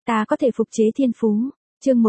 Ta có thể phục chế thiên phú. Chương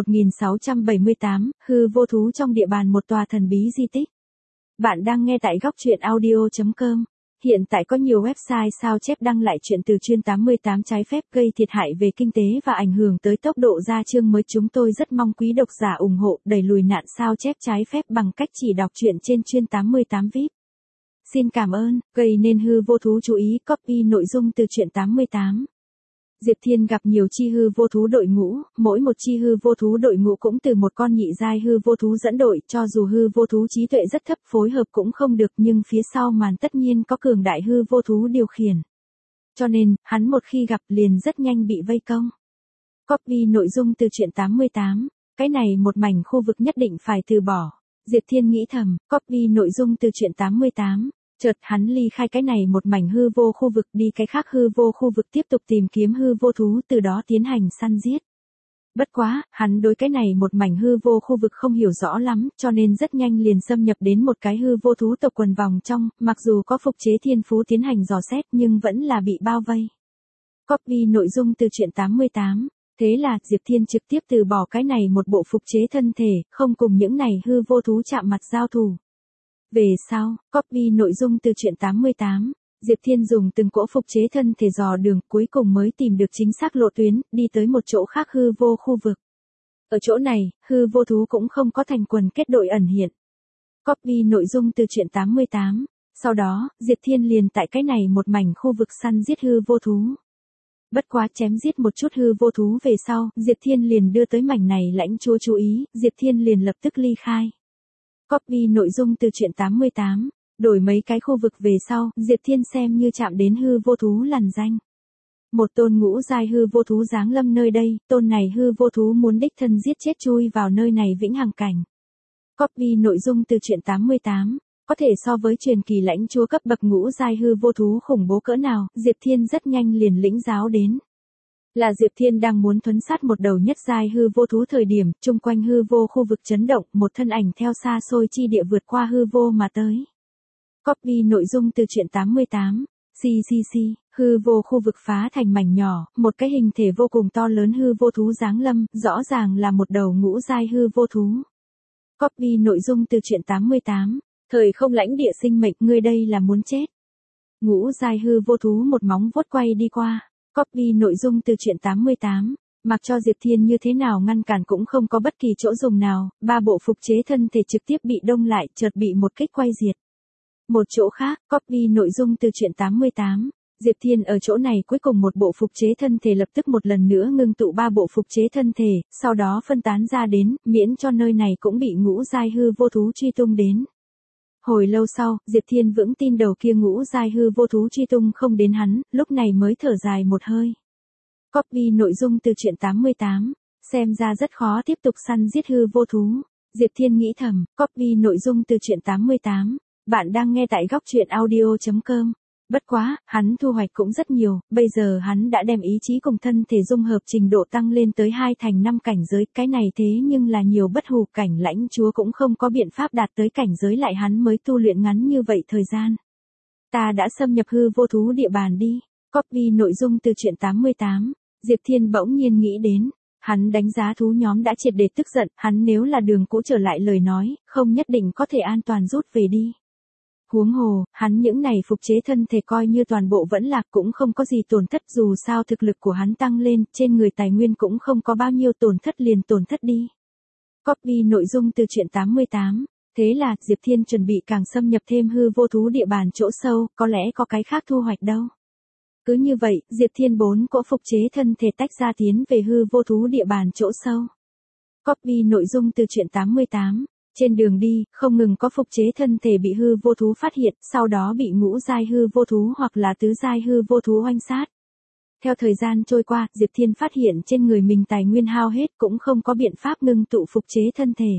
1678, hư vô thú trong địa bàn một tòa thần bí di tích. Bạn đang nghe tại góc truyện audio.com. Hiện tại có nhiều website sao chép đăng lại chuyện từ chuyên 88 trái phép gây thiệt hại về kinh tế và ảnh hưởng tới tốc độ ra chương mới. Chúng tôi rất mong quý độc giả ủng hộ đẩy lùi nạn sao chép trái phép bằng cách chỉ đọc truyện trên chuyên 88 VIP. Xin cảm ơn. Gây nên hư vô thú chú ý copy nội dung từ truyện 88. Diệp Thiên gặp nhiều chi hư vô thú đội ngũ, mỗi một chi hư vô thú đội ngũ cũng từ một con nhị giai hư vô thú dẫn đội, cho dù hư vô thú trí tuệ rất thấp phối hợp cũng không được, nhưng phía sau màn tất nhiên có cường đại hư vô thú điều khiển. Cho nên, hắn một khi gặp liền rất nhanh bị vây công. Copy nội dung từ truyện 88, cái này một mảnh khu vực nhất định phải từ bỏ. Diệp Thiên nghĩ thầm, copy nội dung từ truyện 88. Chợt hắn ly khai cái này một mảnh hư vô khu vực đi cái khác hư vô khu vực tiếp tục tìm kiếm hư vô thú, từ đó tiến hành săn giết. Bất quá, hắn đối cái này một mảnh hư vô khu vực không hiểu rõ lắm, cho nên rất nhanh liền xâm nhập đến một cái hư vô thú tộc quần vòng trong, mặc dù có phục chế thiên phú tiến hành dò xét nhưng vẫn là bị bao vây. Copy nội dung từ truyện 88. Thế là, Diệp Thiên trực tiếp từ bỏ cái này một bộ phục chế thân thể, không cùng những này hư vô thú chạm mặt giao thủ. Về sau, copy nội dung từ truyện 88, Diệp Thiên dùng từng cỗ phục chế thân thể dò đường, cuối cùng mới tìm được chính xác lộ tuyến, đi tới một chỗ khác hư vô khu vực. Ở chỗ này, hư vô thú cũng không có thành quần kết đội ẩn hiện. Copy nội dung từ truyện 88, sau đó, Diệp Thiên liền tại cái này một mảnh khu vực săn giết hư vô thú. Bất quá chém giết một chút hư vô thú về sau, Diệp Thiên liền đưa tới mảnh này lãnh chúa chú ý, Diệp Thiên liền lập tức ly khai. Copy nội dung từ truyện 88, đổi mấy cái khu vực về sau, Diệp Thiên xem như chạm đến hư vô thú lằn danh. Một tôn ngũ giai hư vô thú giáng lâm nơi đây, tôn này hư vô thú muốn đích thân giết chết chui vào nơi này vĩnh hằng cảnh. Copy nội dung từ truyện 88, có thể so với truyền kỳ lãnh chúa cấp bậc ngũ giai hư vô thú khủng bố cỡ nào, Diệp Thiên rất nhanh liền lĩnh giáo đến. Là Diệp Thiên đang muốn thuấn sát một đầu nhất giai hư vô thú thời điểm, chung quanh hư vô khu vực chấn động, một thân ảnh theo xa xôi chi địa vượt qua hư vô mà tới. Copy nội dung từ truyện 88, hư vô khu vực phá thành mảnh nhỏ, một cái hình thể vô cùng to lớn hư vô thú giáng lâm, rõ ràng là một đầu ngũ giai hư vô thú. Copy nội dung từ truyện 88, thời không lãnh địa sinh mệnh, ngươi đây là muốn chết. Ngũ giai hư vô thú một móng vuốt quay đi qua. Copy nội dung từ truyện 88, mặc cho Diệp Thiên như thế nào ngăn cản cũng không có bất kỳ chỗ dùng nào, ba bộ phục chế thân thể trực tiếp bị đông lại, chợt bị một kích quay diệt. Một chỗ khác, copy nội dung từ truyện 88, Diệp Thiên ở chỗ này cuối cùng một bộ phục chế thân thể lập tức một lần nữa ngưng tụ ba bộ phục chế thân thể, sau đó phân tán ra đến, miễn cho nơi này cũng bị ngũ giai hư vô thú truy tung đến. Hồi lâu sau, Diệp Thiên vững tin đầu kia ngũ giai hư vô thú truy tung không đến hắn, lúc này mới thở dài một hơi. Copy nội dung từ truyện 88, xem ra rất khó tiếp tục săn giết hư vô thú. Diệp Thiên nghĩ thầm, copy nội dung từ truyện 88, bạn đang nghe tại góc truyện audio.com. Bất quá, hắn thu hoạch cũng rất nhiều, bây giờ hắn đã đem ý chí cùng thân thể dung hợp trình độ tăng lên tới 2 thành 5 cảnh giới, cái này thế nhưng là nhiều bất hủ cảnh lãnh chúa cũng không có biện pháp đạt tới cảnh giới lại hắn mới tu luyện ngắn như vậy thời gian. Ta đã xâm nhập hư vô thú địa bàn đi. Copy nội dung từ truyện 88, Diệp Thiên bỗng nhiên nghĩ đến. Hắn đánh giá thú nhóm đã triệt để tức giận, hắn nếu là đường cũ trở lại lời nói, không nhất định có thể an toàn rút về đi. Huống hồ, hắn những này phục chế thân thể coi như toàn bộ vẫn lạc cũng không có gì tổn thất, dù sao thực lực của hắn tăng lên, trên người tài nguyên cũng không có bao nhiêu tổn thất liền tổn thất đi. Copy nội dung từ truyện 88, thế là Diệp Thiên chuẩn bị càng xâm nhập thêm hư vô thú địa bàn chỗ sâu, có lẽ có cái khác thu hoạch đâu. Cứ như vậy, Diệp Thiên 4 cỗ phục chế thân thể tách ra tiến về hư vô thú địa bàn chỗ sâu. Copy nội dung từ truyện 88. Trên đường đi, không ngừng có phục chế thân thể bị hư vô thú phát hiện, sau đó bị ngũ giai hư vô thú hoặc là tứ giai hư vô thú oanh sát. Theo thời gian trôi qua, Diệp Thiên phát hiện trên người mình tài nguyên hao hết cũng không có biện pháp ngưng tụ phục chế thân thể.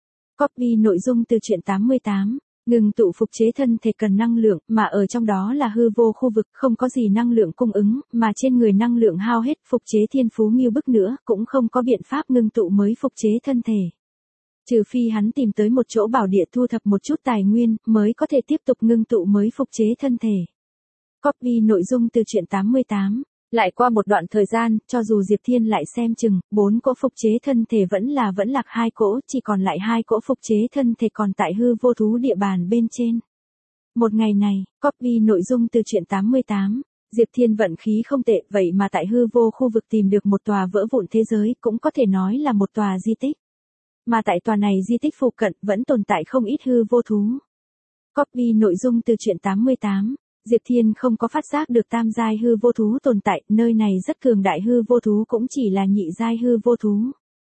Copy nội dung từ truyện 88, ngưng tụ phục chế thân thể cần năng lượng, mà ở trong đó là hư vô khu vực, không có gì năng lượng cung ứng, mà trên người năng lượng hao hết, phục chế thiên phú nghiêu bức nữa, cũng không có biện pháp ngưng tụ mới phục chế thân thể. Trừ phi hắn tìm tới một chỗ bảo địa thu thập một chút tài nguyên, mới có thể tiếp tục ngưng tụ mới phục chế thân thể. Copy nội dung từ truyện 88, Lại qua một đoạn thời gian, cho dù Diệp Thiên lại xem chừng, 4 cỗ phục chế thân thể vẫn lạc 2 cỗ, chỉ còn lại 2 cỗ phục chế thân thể còn tại hư vô thú địa bàn bên trên. Một ngày này, copy nội dung từ truyện 88. Diệp Thiên vận khí không tệ, vậy mà tại hư vô khu vực tìm được một tòa vỡ vụn thế giới, cũng có thể nói là một tòa di tích. Mà tại tòa này di tích phụ cận vẫn tồn tại không ít hư vô thú. Copy nội dung từ truyện 88. Diệp Thiên không có phát giác được tam giai hư vô thú tồn tại, nơi này rất cường đại hư vô thú cũng chỉ là nhị giai hư vô thú.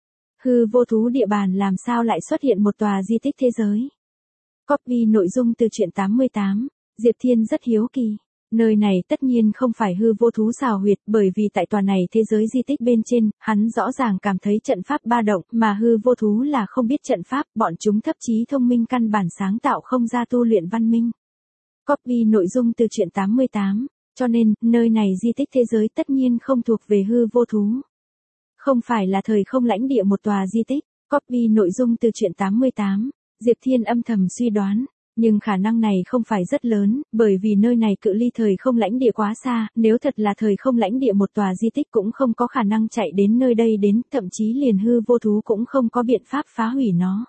Hư vô thú địa bàn làm sao lại xuất hiện một tòa di tích thế giới? Copy nội dung từ truyện 88. Diệp Thiên rất hiếu kỳ. Nơi này tất nhiên không phải hư vô thú xào huyệt, bởi vì tại tòa này thế giới di tích bên trên, hắn rõ ràng cảm thấy trận pháp ba động, mà hư vô thú là không biết trận pháp, bọn chúng thậm chí thông minh căn bản sáng tạo không ra tu luyện văn minh. Copy nội dung từ truyện 88, cho nên, nơi này di tích thế giới tất nhiên không thuộc về hư vô thú. Không phải là thời không lãnh địa một tòa di tích. Copy nội dung từ truyện 88, Diệp Thiên âm thầm suy đoán. Nhưng khả năng này không phải rất lớn, bởi vì nơi này cự ly thời không lãnh địa quá xa, nếu thật là thời không lãnh địa một tòa di tích cũng không có khả năng chạy đến nơi đây đến, thậm chí liền hư vô thú cũng không có biện pháp phá hủy nó.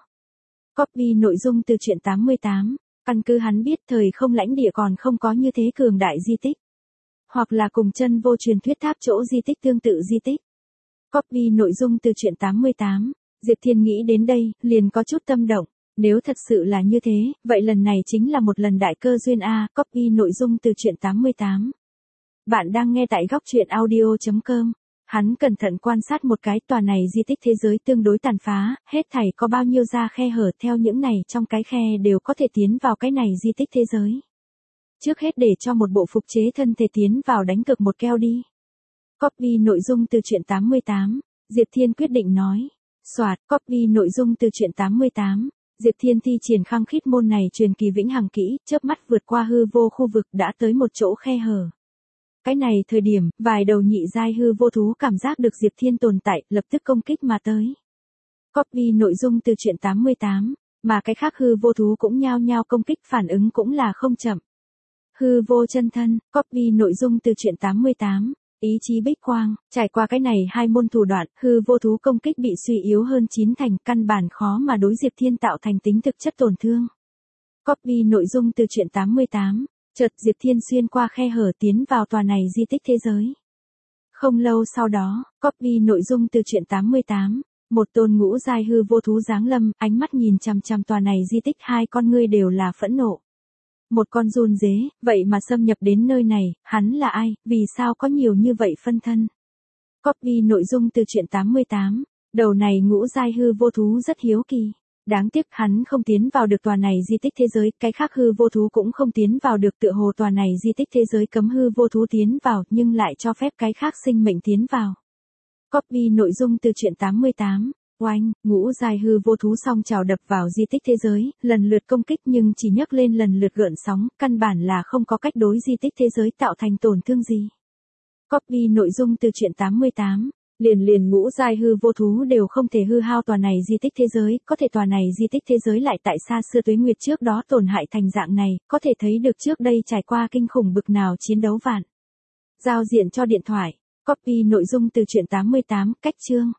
Copy nội dung từ truyện 88, căn cứ hắn biết thời không lãnh địa còn không có như thế cường đại di tích. Hoặc là cùng chân vô truyền thuyết tháp chỗ di tích tương tự di tích. Copy nội dung từ truyện 88, Diệp Thiên nghĩ đến đây, liền có chút tâm động. Nếu thật sự là như thế, vậy lần này chính là một lần đại cơ duyên A. Copy nội dung từ truyện 88. Bạn đang nghe tại góc truyện audio.com. Hắn cẩn thận quan sát một cái tòa này di tích thế giới tương đối tàn phá, hết thảy có bao nhiêu ra khe hở theo những này trong cái khe đều có thể tiến vào cái này di tích thế giới. Trước hết để cho một bộ phục chế thân thể tiến vào đánh cược một keo đi. Copy nội dung từ truyện 88. Diệp Thiên quyết định nói. Soạt, copy nội dung từ truyện 88. Diệp Thiên thi triển khăng khít môn này truyền kỳ vĩnh hằng kỹ, chớp mắt vượt qua hư vô khu vực đã tới một chỗ khe hở. Cái này thời điểm, vài đầu nhị giai hư vô thú cảm giác được Diệp Thiên tồn tại, lập tức công kích mà tới. Copy nội dung từ truyện 88, mà cái khác hư vô thú cũng nhao nhao công kích, phản ứng cũng là không chậm. Hư vô chân thân, copy nội dung từ truyện 88. Ý chí bích quang, trải qua cái này hai môn thủ đoạn, hư vô thú công kích bị suy yếu hơn 9 thành, căn bản khó mà đối Diệp Thiên tạo thành tính thực chất tổn thương. Copy nội dung từ truyện 88, chợt Diệp Thiên xuyên qua khe hở tiến vào tòa này di tích thế giới. Không lâu sau đó, copy nội dung từ truyện 88, một tôn ngũ giai hư vô thú giáng lâm, ánh mắt nhìn chằm chằm tòa này di tích, hai con ngươi đều là phẫn nộ. Một con run dế, vậy mà xâm nhập đến nơi này, hắn là ai, vì sao có nhiều như vậy phân thân? Copy nội dung từ truyện 88, đầu này ngũ giai hư vô thú rất hiếu kỳ. Đáng tiếc hắn không tiến vào được tòa này di tích thế giới, cái khác hư vô thú cũng không tiến vào được, tựa hồ tòa này di tích thế giới cấm hư vô thú tiến vào, nhưng lại cho phép cái khác sinh mệnh tiến vào. Copy nội dung từ truyện 88. Oanh, ngũ giai hư vô thú song trào đập vào di tích thế giới, lần lượt công kích nhưng chỉ nhấc lên lần lượt gợn sóng, căn bản là không có cách đối di tích thế giới tạo thành tổn thương gì. Copy nội dung từ truyện 88, liền ngũ giai hư vô thú đều không thể hư hao tòa này di tích thế giới, có thể tòa này di tích thế giới lại tại xa xưa tuế nguyệt trước đó tổn hại thành dạng này, có thể thấy được trước đây trải qua kinh khủng bực nào chiến đấu vạn. Giao diện cho điện thoại. Copy nội dung từ truyện 88, cách chương.